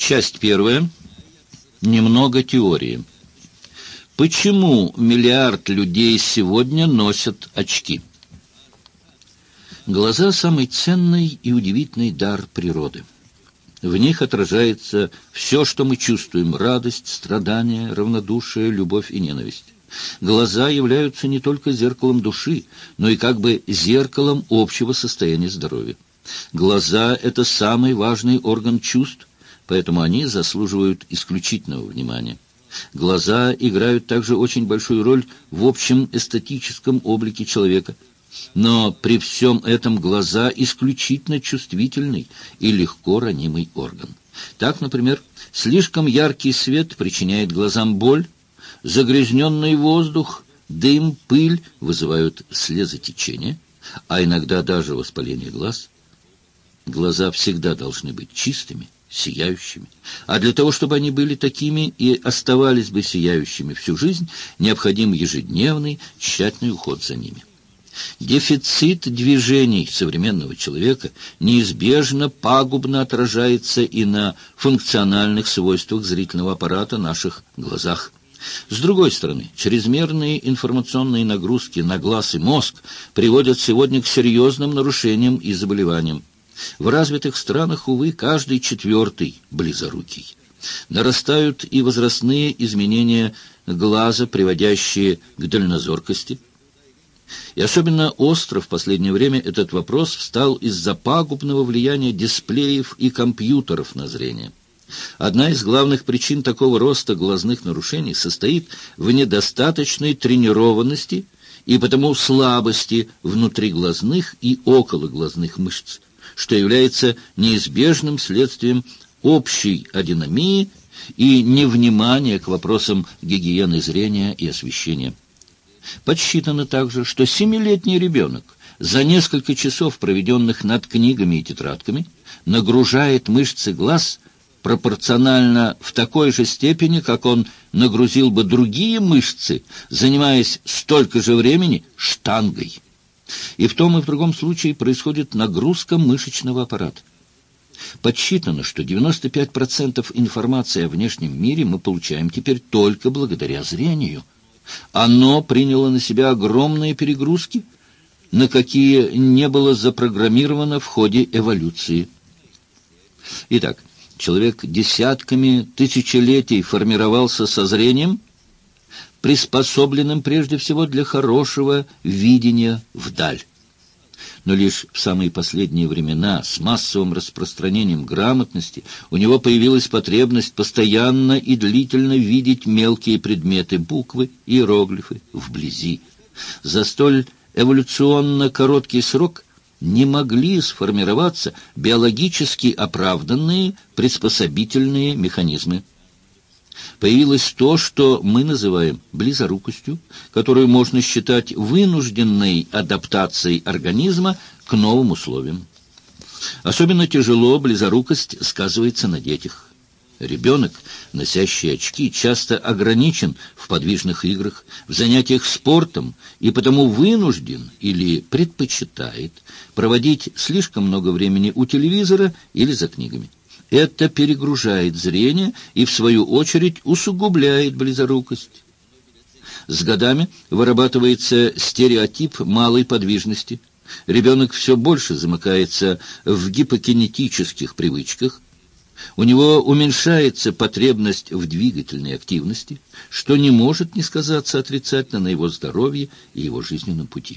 Часть первая. Немного теории. Почему миллиард людей сегодня носят очки? Глаза – самый ценный и удивительный дар природы. В них отражается все, что мы чувствуем – радость, страдание, равнодушие, любовь и ненависть. Глаза являются не только зеркалом души, но и как бы зеркалом общего состояния здоровья. Глаза – это самый важный орган чувств, поэтому они заслуживают исключительного внимания. Глаза играют также очень большую роль в общем эстетическом облике человека. Но при всем этом глаза исключительно чувствительный и легко ранимый орган. Так, например, слишком яркий свет причиняет глазам боль, загрязненный воздух, дым, пыль вызывают слезотечение, а иногда даже воспаление глаз. Глаза всегда должны быть чистыми, сияющими. А для того, чтобы они были такими и оставались бы сияющими всю жизнь, необходим ежедневный, тщательный уход за ними. Дефицит движений современного человека неизбежно пагубно отражается и на функциональных свойствах зрительного аппарата наших глазах. С другой стороны, чрезмерные информационные нагрузки на глаз и мозг приводят сегодня к серьезным нарушениям и заболеваниям. В развитых странах, увы, каждый четвертый близорукий. Нарастают и возрастные изменения глаза, приводящие к дальнозоркости. И особенно остро в последнее время этот вопрос встал из-за пагубного влияния дисплеев и компьютеров на зрение. Одна из главных причин такого роста глазных нарушений состоит в недостаточной тренированности и потому слабости внутриглазных и окологлазных мышц, что является неизбежным следствием общей адинамии и невнимания к вопросам гигиены зрения и освещения. Подсчитано также, что 7-летний ребенок за несколько часов, проведенных над книгами и тетрадками, нагружает мышцы глаз пропорционально в такой же степени, как он нагрузил бы другие мышцы, занимаясь столько же времени штангой. И в том и в другом случае происходит нагрузка мышечного аппарата. Подсчитано, что 95% информации о внешнем мире мы получаем теперь только благодаря зрению. Оно приняло на себя огромные перегрузки, на какие не было запрограммировано в ходе эволюции. Итак, человек десятками тысячелетий формировался со зрением, приспособленным прежде всего для хорошего видения вдаль. Но лишь в самые последние времена с массовым распространением грамотности у него появилась потребность постоянно и длительно видеть мелкие предметы, буквы, иероглифы вблизи. За столь эволюционно короткий срок не могли сформироваться биологически оправданные приспособительные механизмы. Появилось то, что мы называем близорукостью, которую можно считать вынужденной адаптацией организма к новым условиям. Особенно тяжело близорукость сказывается на детях. Ребенок, носящий очки, часто ограничен в подвижных играх, в занятиях спортом и потому вынужден или предпочитает проводить слишком много времени у телевизора или за книгами. Это перегружает зрение и, в свою очередь, усугубляет близорукость. С годами вырабатывается стереотип малой подвижности. Ребенок все больше замыкается в гипокинетических привычках. У него уменьшается потребность в двигательной активности, что не может не сказаться отрицательно на его здоровье и его жизненном пути.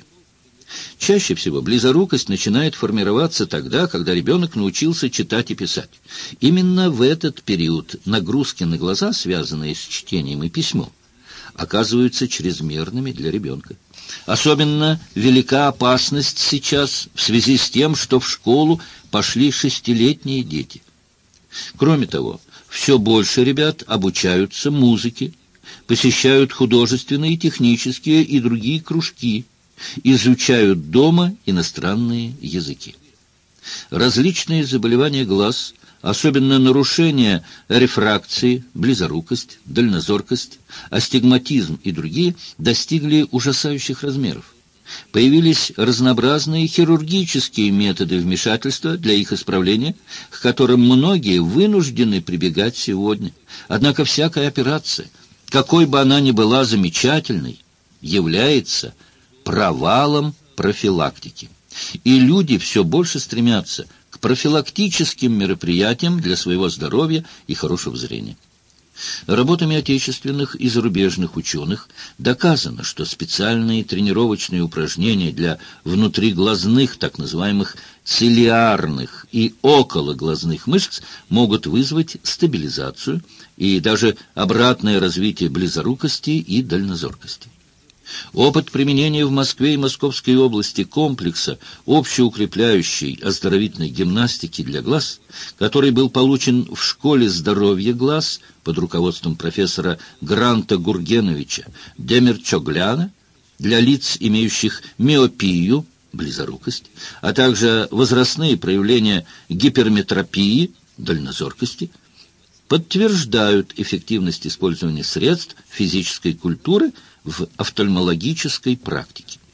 Чаще всего близорукость начинает формироваться тогда, когда ребенок научился читать и писать. Именно в этот период нагрузки на глаза, связанные с чтением и письмом, оказываются чрезмерными для ребенка. Особенно велика опасность сейчас в связи с тем, что в школу пошли 6-летние дети. Кроме того, все больше ребят обучаются музыке, посещают художественные, технические и другие кружки, изучают дома иностранные языки. Различные заболевания глаз, особенно нарушения рефракции, близорукость, дальнозоркость, астигматизм и другие, достигли ужасающих размеров. Появились разнообразные хирургические методы вмешательства для их исправления, к которым многие вынуждены прибегать сегодня. Однако всякая операция, какой бы она ни была замечательной, является провалом профилактики. И люди все больше стремятся к профилактическим мероприятиям для своего здоровья и хорошего зрения. Работами отечественных и зарубежных ученых доказано, что специальные тренировочные упражнения для внутриглазных, так называемых цилиарных и окологлазных мышц могут вызвать стабилизацию и даже обратное развитие близорукости и дальнозоркости. Опыт применения в Москве и Московской области комплекса общеукрепляющей оздоровительной гимнастики для глаз, который был получен в школе здоровья глаз под руководством профессора Гранта Гургеновича Демирчогляна для лиц, имеющих миопию, близорукость, а также возрастные проявления гиперметропии, дальнозоркости, подтверждают эффективность использования средств физической культуры в офтальмологической практике.